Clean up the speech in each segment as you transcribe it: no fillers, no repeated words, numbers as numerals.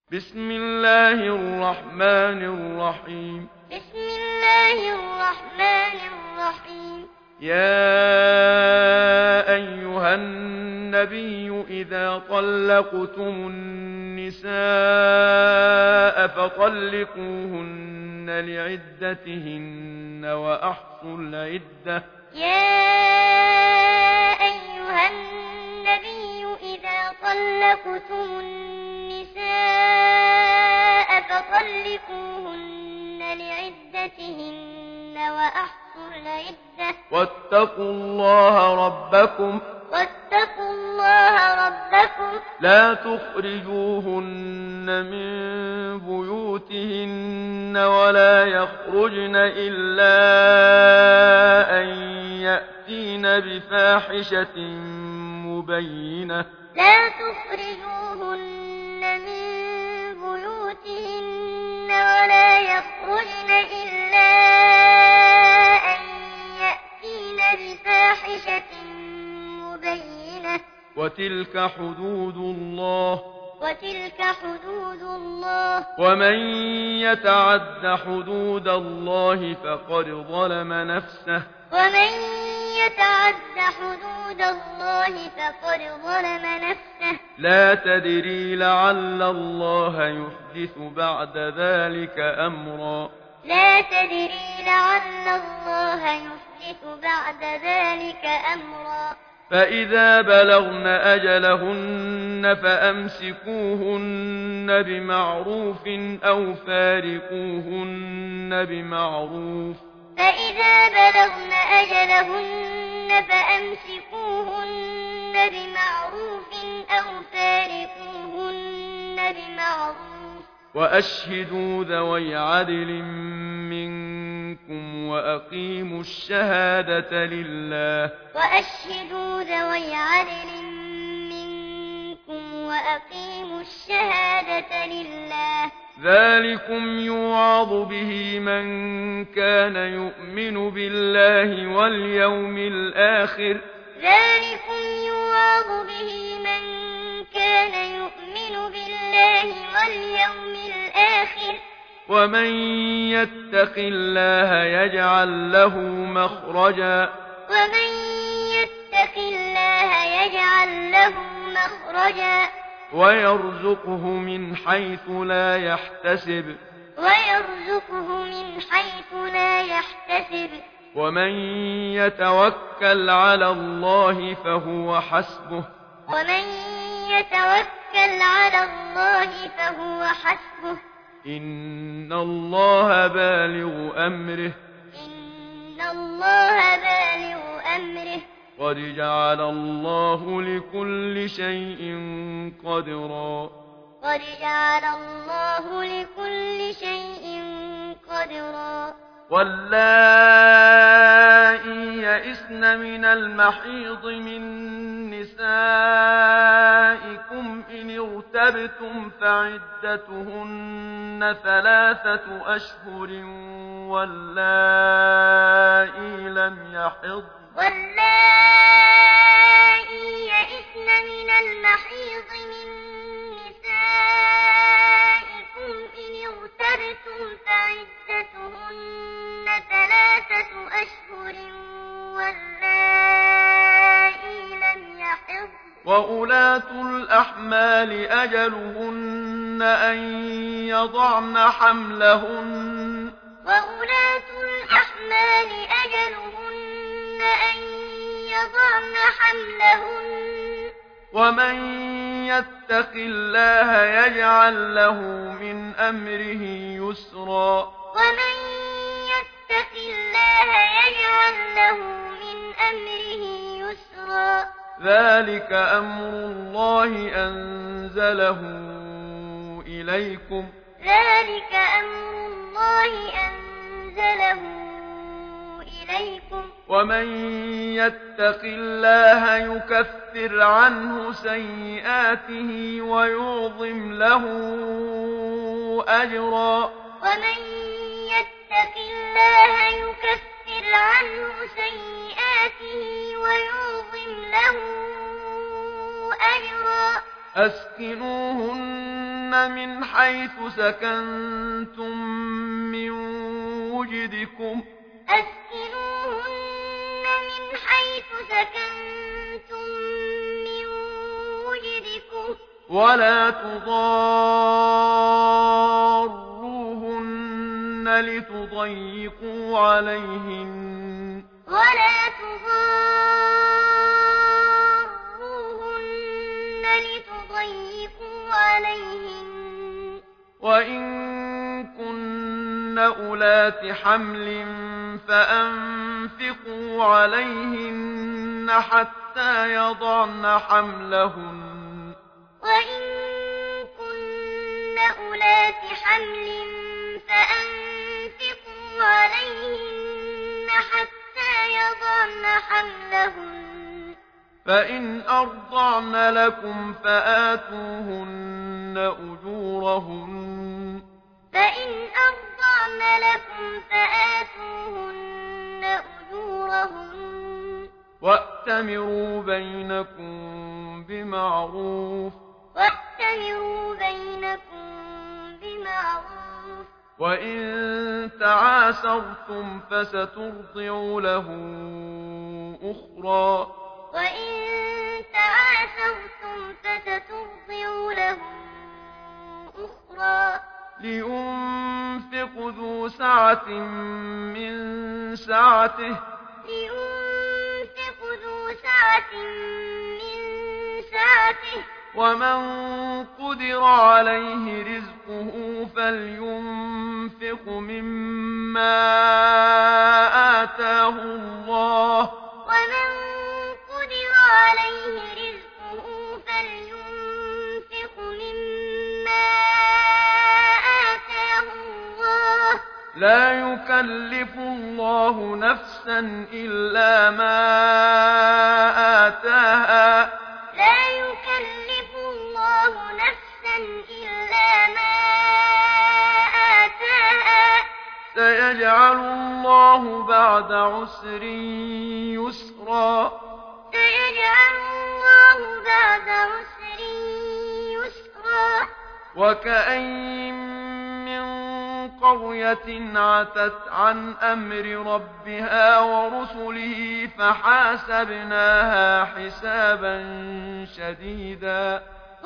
بسم الله الرحمن الرحيم. بسم الله الرحمن الرحيم. يا أيها النبي إذا طلقتم النساء فطلقوهن لعدتهن وأحصوا العدة. يا أيها النبي إذا طلقتم النساء فطلقوهن لعدتهن وأحصوا العدة. واتقوا الله ربكم لا تخرجوهن من بيوتهن ولا يخرجن إلا أن يأتين بفاحشة مبينة. لا تخرجوهن من بيوتهن ولا يخرجن إلا أن يأتين بفاحشة مبينة. وتلك حدود الله ومن يتعد حدود الله فقد ظلم نفسه. لا تدري لعل الله يحدث بعد ذلك أمرا. فإذا بلغن أجلهن فأمسكوهن بمعروف أو فارقوهن بمعروف. وأشهدوا ذوي عدل منكم وأقيموا الشهادة لله. ذلكم يوعظ به من كان يؤمن بالله واليوم الآخر. ومن يتق الله يجعل له مخرجا. ويرزقه من حيث لا يحتسب. ومن يتوكل على الله فهو حسبه. إن الله بالغ أمره. قد جعل الله لكل شيء قدرا. واللائي يئسن من المحيض من نسائكم إن ارتبتم فعدتهن 3 أشهر واللائي لم يحضن وأولاة الأحمال أجلهن أن يضعن حملهن. ومن يتق الله يجعل له من أمره يسرا. ذلك أمر الله أنزله إليكم. ومن يتق الله يكفر عنه سيئاته ويعظم له أجرا. أسكنوهن من حيث سكنتم من وجدكم ولا تضاروهن لتضيقوا عليهن وإن كن أولات حمل فأنفقوا عليهن حتى يضعن حملهن فإن أرضعن لكم فآتوهن أجورهن وأتمروا بينكم بمعروف وإن تعاسرتم فسترضع له أخرى لينفق ذو سعة من سعته ومن قدر عليه رزقه فلينفق مما آتاه الله لا يكلف الله نفسا إلا ما آتاها سيجعل الله بعد عسر يسرا وكأين من قرية عتت عن أمر ربها ورسله فحاسبناها حسابا شديدا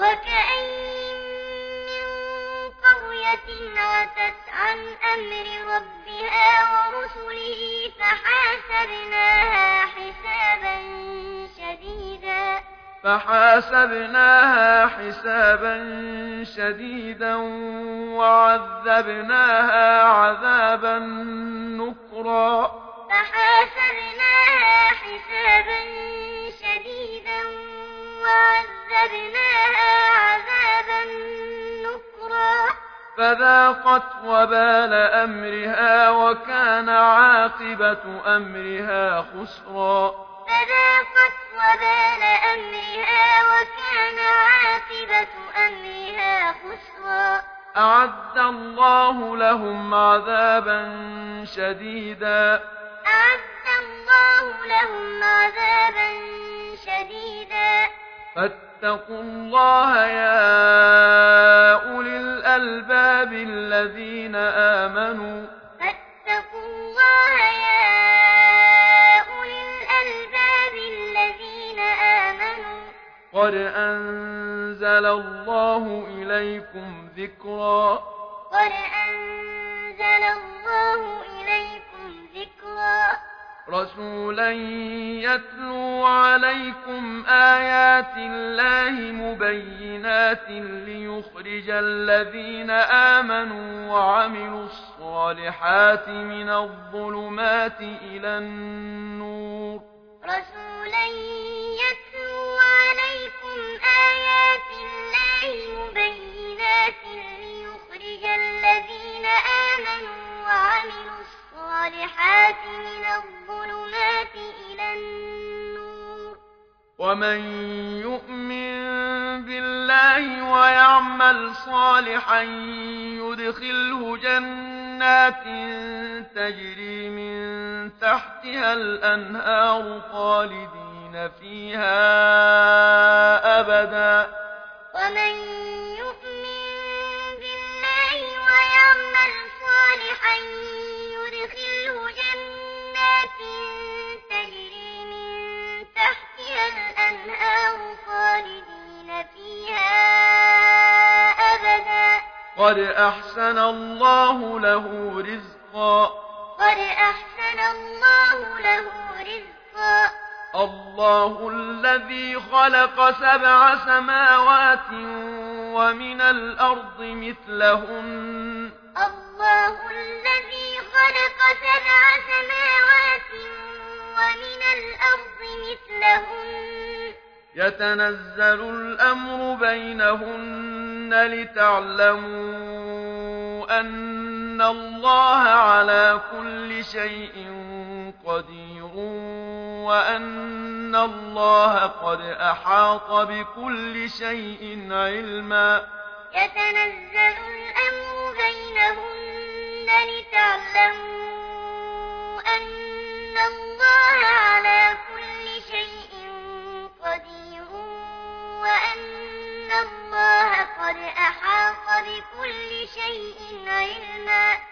وعذبناها عذابا نكرا فذاقت وبال أمرها وكان عاقبة أمرها خسرا أعد الله لهم عذابا شديدا فاتقوا الله يا أولي الألباب الذين آمنوا قد أنزل الله إليكم ذكرا رسولا يتلو عليكم آيات الله مبينات ليخرج الذين آمنوا وعملوا الصالحات من الظلمات إلى النور ومن يؤمن بالله ويعمل صالحا يدخله جنات تجري من تحتها الأنهار خالدين فيها أبدا ومن يؤمن قد أحسن الله له رزقا قد أحسن الله له رزقا الله الذي خلق 7 سماوات ومن الأرض مثلهن الله الذي خلق 7 سماوات ومن الأرض مثلهن يتنزل الأمر بينهن لتعلموا أن الله على كل شيء قدير وأن الله قد أحاط بكل شيء علما يتنزل الأمر بينهن لتعلموا أن الله على كل شيء قدير وأن الله قد أحاط بكل شيء علما